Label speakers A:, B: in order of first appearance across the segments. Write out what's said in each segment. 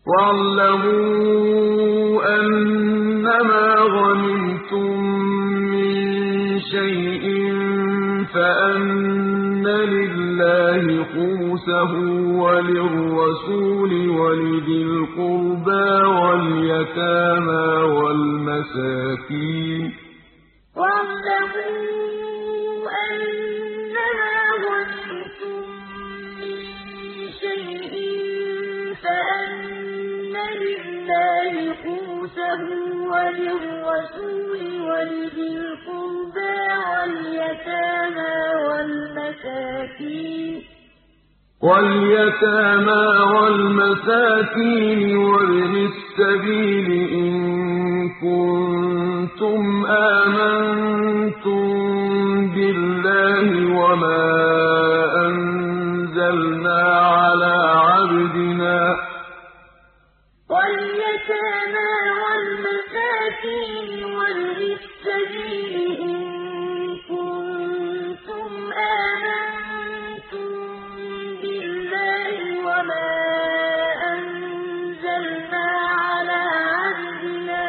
A: وَاعْلَمُوا أَنَّمَا غَنِمْتُم مِّن شَيْءٍ فَأَنَّ لِلَّهِ خُمُسَهُ وَلِلرَّسُولِ وَلِذِي الْقُرْبَىٰ وَالْيَتَامَىٰ وَالْمَسَاكِينِ ۚ
B: وَاعْلَمُوا أَنَّمَا غَنِمْتُم مِّن شَيْءٍ فَأَنَّ لِلَّهِ خُمُسَهُ وَلِلرَّسُولِ وَلِذِي الْقُرْبَىٰ وَالْيَتَامَىٰ وَابْنِ السَّبِيلِ إِن كُنتُمْ آمَنتُم بِاللَّهِ وَمَا أَنزَلْنَا عَلَىٰ عَبْدِنَا وَالْيَتَامَىٰ وَالْمَسَاكِينِ وَابْنِ السَّبِيلِ إِن كُنتُمْ آمَنتُم بِاللَّهِ وَمَا أَنزَلْنَا عَلَىٰ عَبْدِنَا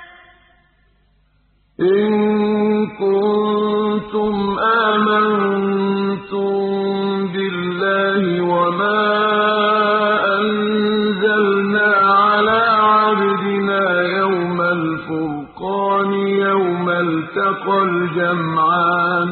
B: يَوْمَ الْفُرْقَانِ يَوْمَ الْتَقَى الْجَمْعَانِ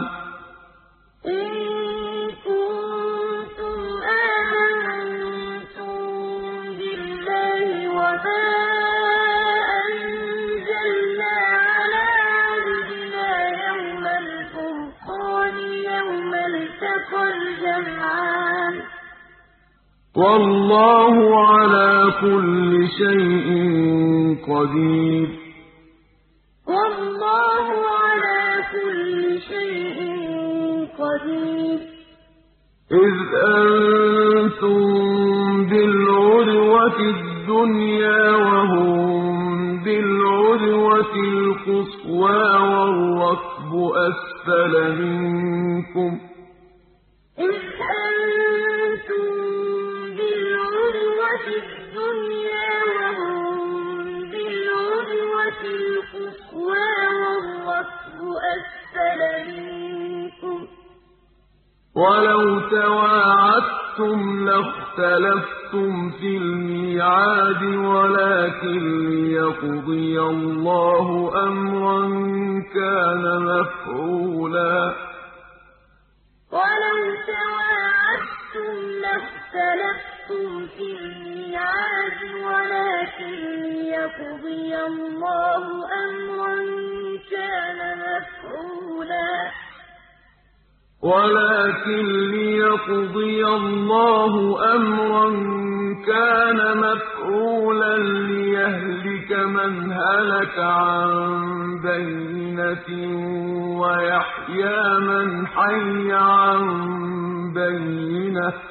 B: وَاللَّهُ عَلَىٰ كُلِّ شَيْءٍ قَدِيرٌ وَاللَّهُ عَلَىٰ كُلِّ شَيْءٍ قَدِيرٌ إِذْ أَنتُم بِالْعُدْوَةِ الدُّنْيَا وَهُم بِالْعُدْوَةِ الْقُصْوَىٰ وَالرَّكْبُ أَسْفَلَ مِنكُمْ ۚ وَلَوْ تَوَاعَدتُّمْ لَاخْتَلَفْتُمْ فِي الْمِيعَادِ وَلَٰكِن لِّيَقْضِيَ اللَّهُ أَمْرًا كَانَ مَفْعُولًا وَلَوْ تَوَاعَدتُّمْ لَاخْتَلَفْتُمْ فِي الْمِيعَادِ وَلَٰكِن لِّيَقْضِيَ اللَّهُ أَمْرًا كَانَ مَفْعُولًا لِّيَهْلِكَ مَنْ هَلَكَ عَن بَيِّنَةٍ وَيَحْيَىٰ مَنْ حَيَّ عَن بَيِّنَةٍ ۗ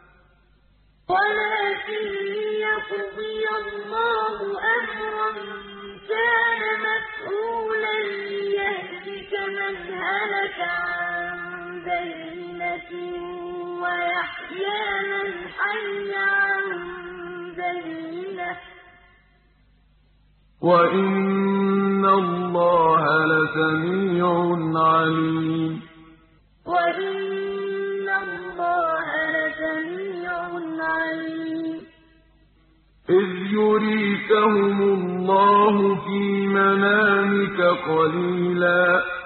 B: وَإِنَّ اللَّهَ لَسَمِيعٌ عَلِيمٌ وَإِنَّ اللَّهَ لَسَمِيعٌ عَلِيمٌ إِذْ يُرِيكَهُمُ اللَّهُ فِي مَنَامِكَ قَلِيلًا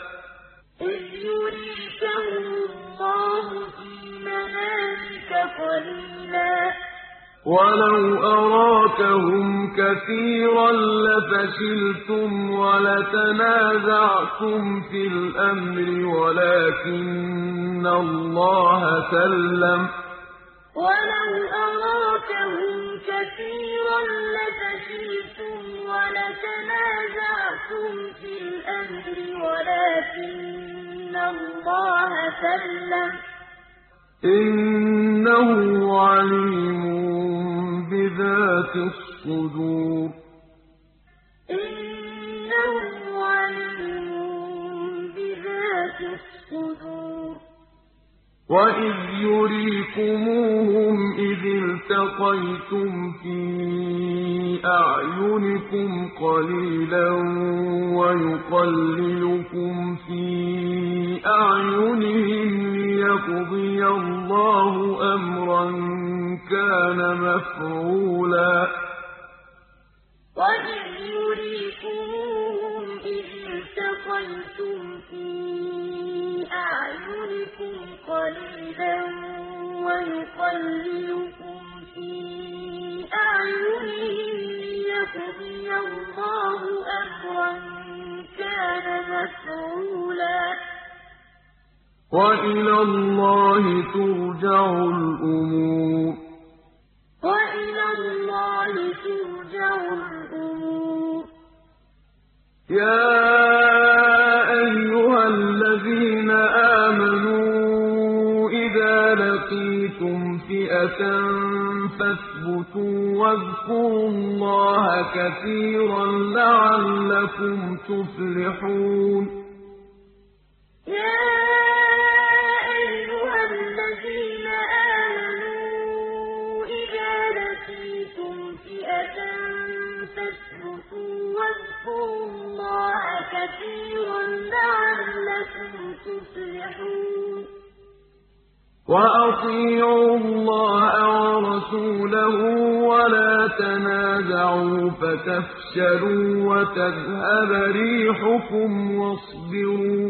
B: وَلَوْ أَرَاكَهُمْ كَثِيرًا لَّفَشِلْتُمْ وَلَتَنَازَعْتُمْ فِي الْأَمْرِ وَلَٰكِنَّ اللَّهَ سَلَّمَ ۗ إِنَّهُ عَلِيمٌ بِذَاتِ الصُّدُورِ وَإِذْ يُرِيكُمُوهُمْ إِذِ الْتَقَيْتُمْ فِي
A: أعينكم قليلا ويقللكم في أعينهم ليقضي الله أمرا كان مفعولا
B: وَإِذْ يُرِيكُمُوهُمْ إِذِ الْتَقَيْتُمْ فِي أَعْيُنِكُمْ قَلِيلًا وَيُقَلِّلُكُمْ فِي أَعْيُنِهِمْ لِيَقْضِيَ اللَّهُ أَمْرًا كَانَ مَفْعُولًا
A: وإلى الله ترجع الأمور
B: وَإِلَى اللَّهِ تُرْجَعُ الْأُمُورُ
A: يا أيها الذين آمنوا إذا لقيتم فئة فاثبتوا واذكروا الله كثيرا لعلكم تفلحون
B: يَا أَيُّهَا الَّذِينَ آمَنُوا إِذَا لَقِيتُمْ فِئَةً فَاثْبُتُوا وَاذْكُرُوا اللَّهَ كَثِيرًا لَّعَلَّكُمْ تُفْلِحُونَ
A: وَأَطِيعُوا اللَّهَ وَرَسُولَهُ وَلَا تَنَازَعُوا فَتَفْشَلُوا وَتَذْهَبَ رِيحُكُمْ وَاصْبِرُوا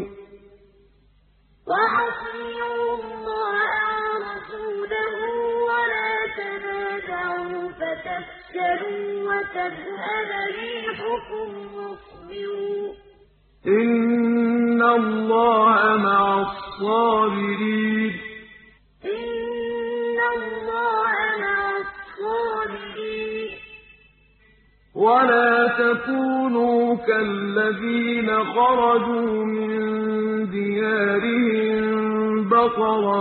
B: وَأَطِيعُوا اللَّهَ وَرَسُولَهُ وَلَا تَنَازَعُوا فَتَفْشَلُوا وَتَذْهَبَ رِيحُكُمْ وَاصْبِرُوا
A: إِنَّ اللَّهَ مَعَ الصَّابِرِينَ
B: إِنَّ اللَّهَ مَعَ الصَّابِرِينَ
A: وَلَا تَكُونُوا كَالَّذِينَ خَرَجُوا مِن دِيَارِهِم بَطَرًا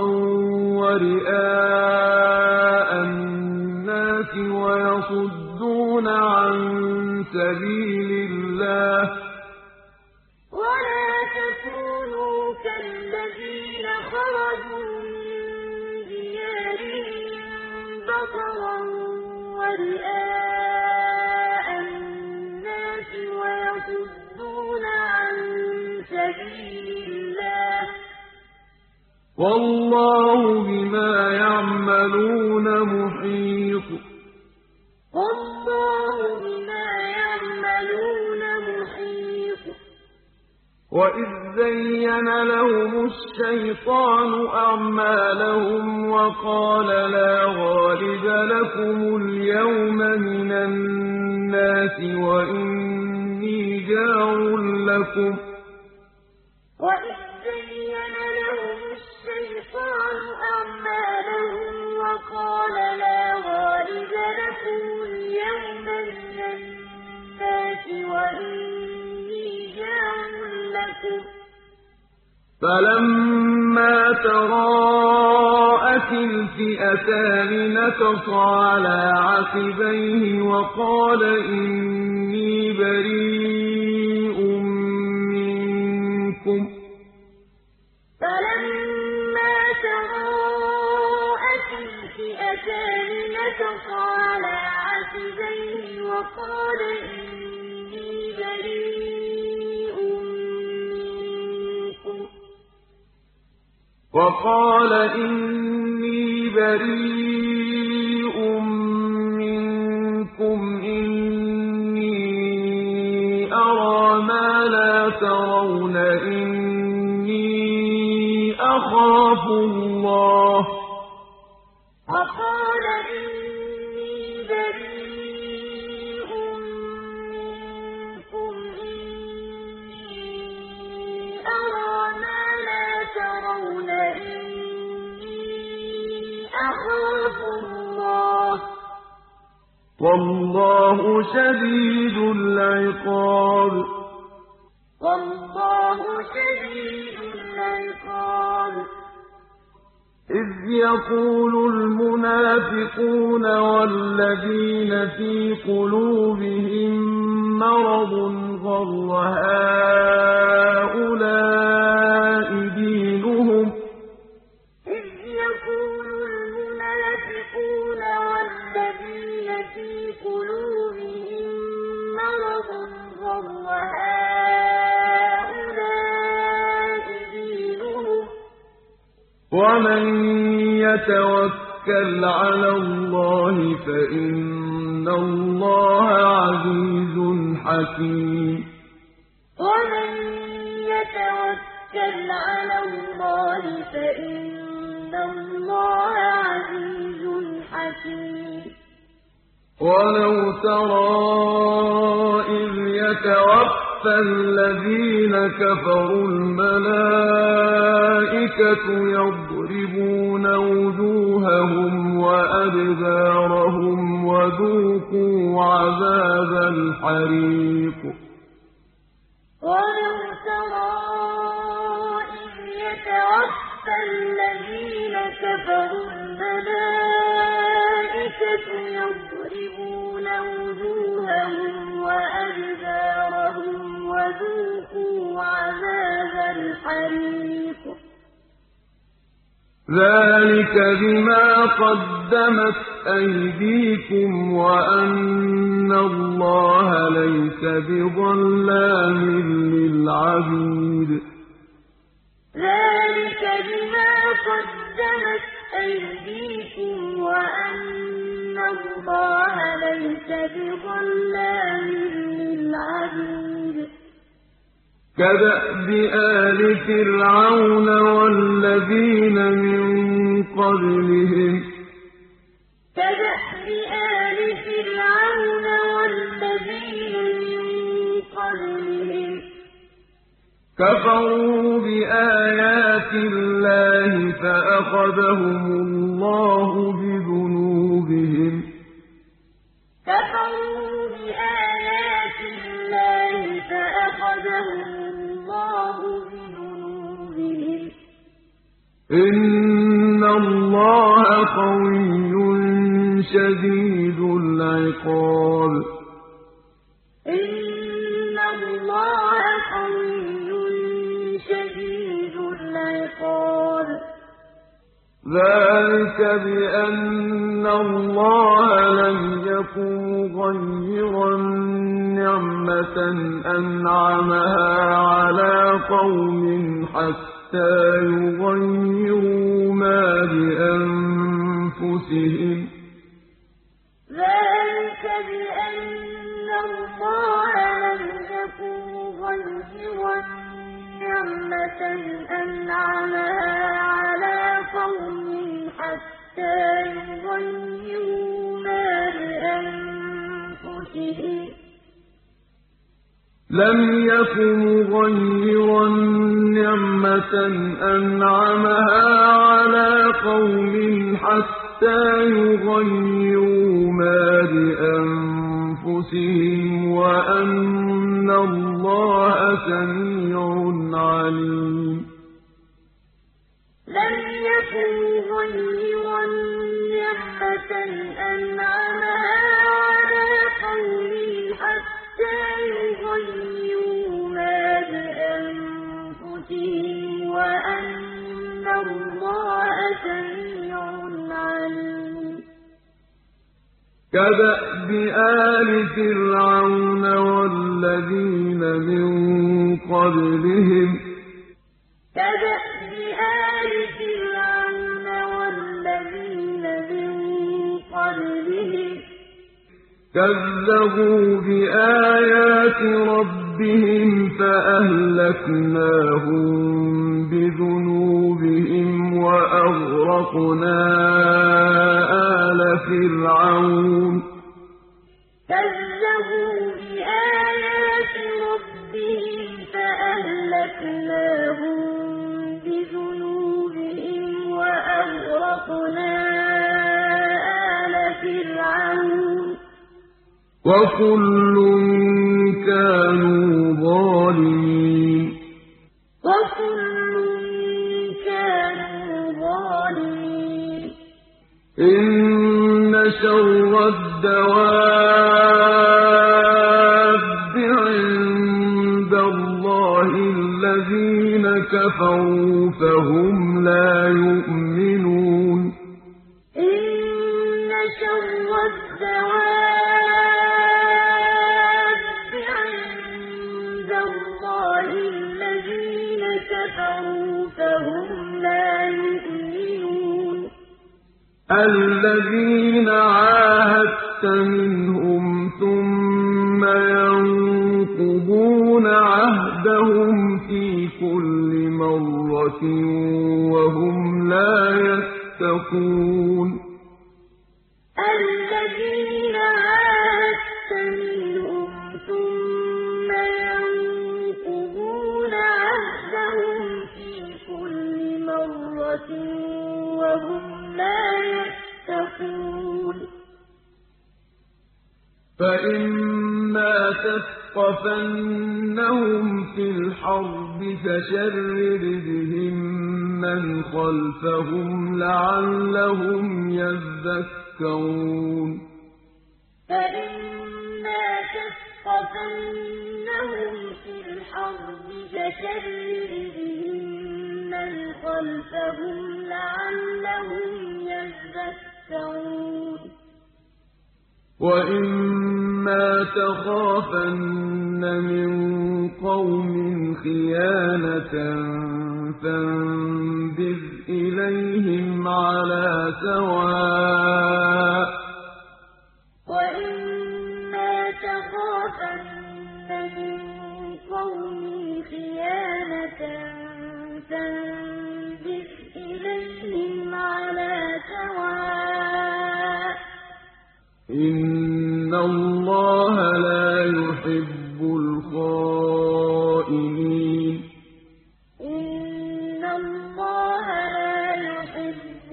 A: وَرِئَاءَ النَّاسِ وَيَصُدُّونَ عَن سَبِيلِ اللَّهِ ۚ
B: وَلَا تَكُونُوا كَالَّذِينَ خَرَجُوا مِن دِيَارِهِم بَطَرًا وَرِئَاءَ النَّاسِ وَيَصُدُّونَ عَن سَبِيلِ اللَّهِ ۚ
A: وَاللَّهُ بِمَا يَعْمَلُونَ مُحِيطٌ
B: وَاللَّهُ بِمَا يَعْمَلُونَ مُحِيطٌ
A: وَإِذ زَّيَّنَ لَهُمُ الشَّيْطَانُ أَعْمَالَهُمْ وَقَالَ لَا غَالِبَ لَكُمُ الْيَوْمَ مِنَ النَّاسِ وَإِنِّي جَارٌ لَّكُمْ ۖ
B: وَإِذْ زَيَّنَ لَهُمُ الشَّيْطَانُ أَعْمَالَهُمْ وَقَالَ لَا غَالِبَ لَكُمُ الْيَوْمَ مِنَ النَّاسِ وَإِنِّي جَارٌ لَّكُمْ ۖ
A: فَلَمَّا تَرَاءَتِ الْفِئَتَانِ نَكَصَ عَلَىٰ عَقِبَيْهِ وَقَالَ إِنِّي بَرِيءٌ مِّنكُمْ ۖ
B: فَلَمَّا تَرَاءَتِ الْفِئَتَانِ نَكَصَ عَلَىٰ عَقِبَيْهِ وَقَالَ إِنِّي بَرِيءٌ
A: مِّنكُمْ إِنِّي أَرَىٰ مَا لَا تَرَوْنَ إِنِّي أَخَافُ اللَّهَ ۚ
B: وَقَالَ إِنِّي بَرِيءٌ مِّنكُمْ إِنِّي أَرَىٰ مَا لَا تَرَوْنَ إِنِّي أَخَافُ اللَّهَ ۚ
A: وَاللَّهُ شَدِيدُ الْعِقَابِ
B: وَاللَّهُ شَدِيدُ الْعِقَابِ
A: إِذْ يَقُولُ الْمُنَافِقُونَ وَالَّذِينَ فِي قُلُوبِهِم مَّرَضٌ غَرَّ هَٰؤُلَاءِ دِينُهُمْ ۗ
B: إِذْ يَقُولُ الْمُنَافِقُونَ وَالَّذِينَ فِي قُلُوبِهِم
A: ومن يتوكل على الله فإن الله عزيز حكيم
B: ومن يتوكل على الله فإن الله عزيز حكيم
A: ولو ترى إذ يتوفى الذين كفروا الملائكة يضربون وجوههم وأدبارهم وذوقوا عذاب الحريق
B: ولو ترى إذ يتوفى الذين كفروا الملائكة يضربون وجوههم وأدبارهم وذوقوا عذاب الحريق
A: ذلك بما قدمت أيديكم وأن الله ليس بظلام للعبيد
B: ذلك بما قدمت أيديكم وأن الله ليس بظلام للعبيد
A: كدأب آل فرعون والذين من قبلهم
B: كدأب آل فرعون والذين من قبلهم
A: كفروا بآيات الله فأخذهم الله بذنوبهم
B: كفروا بآيات الله فأخذهم الله بذنوبهم
A: إن الله قوي شديد العقاب
B: إن الله قوي شديد العقاب
A: ذلك بأن الله لم يكن مغيرا نعمة أنعمها على قوم حتى يغيروا ما بأنفسهم
B: ذلك بأن الله لم يكن مغيرا نعمة أنعمها على قوم حتى يغيروا ما بأنفسهم
A: لم يكن مغيرا نعمة أنعمها على قوم حتى يغيروا ما بأنفسهم وأن الله سميع عليم
B: لم يكن مغيرا نعمة أنعمها على قوم حتى يغيروا ما بأنفسهم وأن الله سميع عليم
A: كدأب آل فرعون والذين من قبلهم
B: كدأب آل فرعون والذين من قبلهم
A: كذبوا بآيات ربهم فأهلكناهم بذنوبهم وأغرقنا آل فرعون
B: كذبوا بآيات ربهم فأهلكناهم بذنوبهم وأغرقنا آل فرعون
A: وكل كانوا ظالمين
B: وكل كانوا ظالمين
A: إن شر الدواب عند الله الذين كفروا فهم لا يؤمنون
B: إن شر الدواب عند الله الذين كفروا فهم لا يؤمنون
A: الذين عاهدت منهم ثم ينقضون عهدهم في كل مرة وهم لا يتقون
B: الذين عاهدت منهم ثم ينقضون عهدهم في كل مرة وهم لا يتقون
A: فإما تثقفنهم في الحرب فشرد بهم من خلفهم لعلهم يذكرون
B: فإما تثقفنهم في الحرب فشرد بهم من خلفهم لعلهم يذكرون
A: وإما تخافن من قوم خيانة فانبذ إليهم على سواء
B: وإما تخافن من قوم خيانة فانبذ إليهم على سواء
A: إن الله لا يحب الخائنين
B: إن الله لا يحب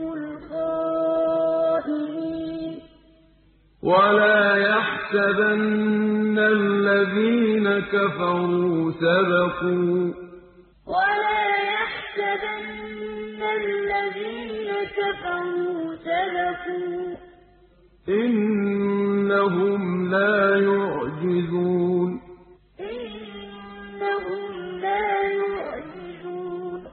B: الخائنين
A: ولا يحسبن الذين كفروا سبقوا
B: ولا يحسبن الذين كفروا سبقوا
A: إنهم لا يعجزون
B: إنهم لا يعجزون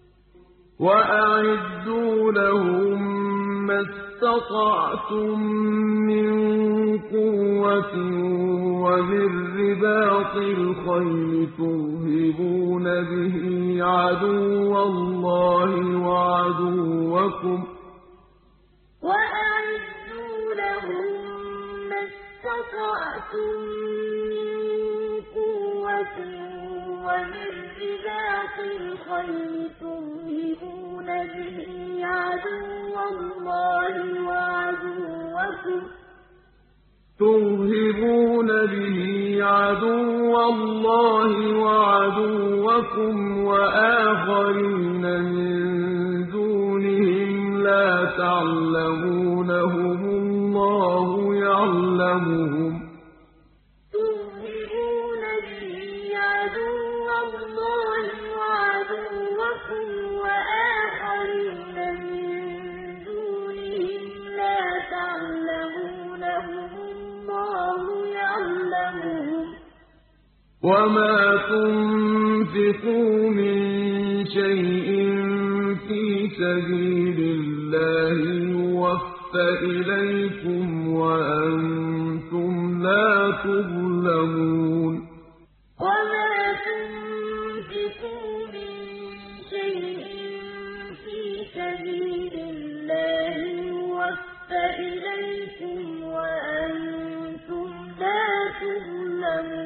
A: وأعدوا لهم ما استطعتم من قوة ومن رباط الخيل ترهبون به عدو الله وعدوكم
B: وأعدوا لهم ما استطعتم من قوة ومن رباط الخيل ترهبون به عدو الله وعدوكم وآخرين من دونهم لا تعلمونهم الله يعلمهم ترهبون به عدو الله وعدوكم وآخرين من دونهم لا تعلمونهم الله يعلمهم
A: وما تنفقوا من شيء في سبيل الله يوفى إليكم وأنتم لا تظلمون
B: وما تنفقوا من شيء في سبيل الله يوفى إليكم وأنتم لا تظلمون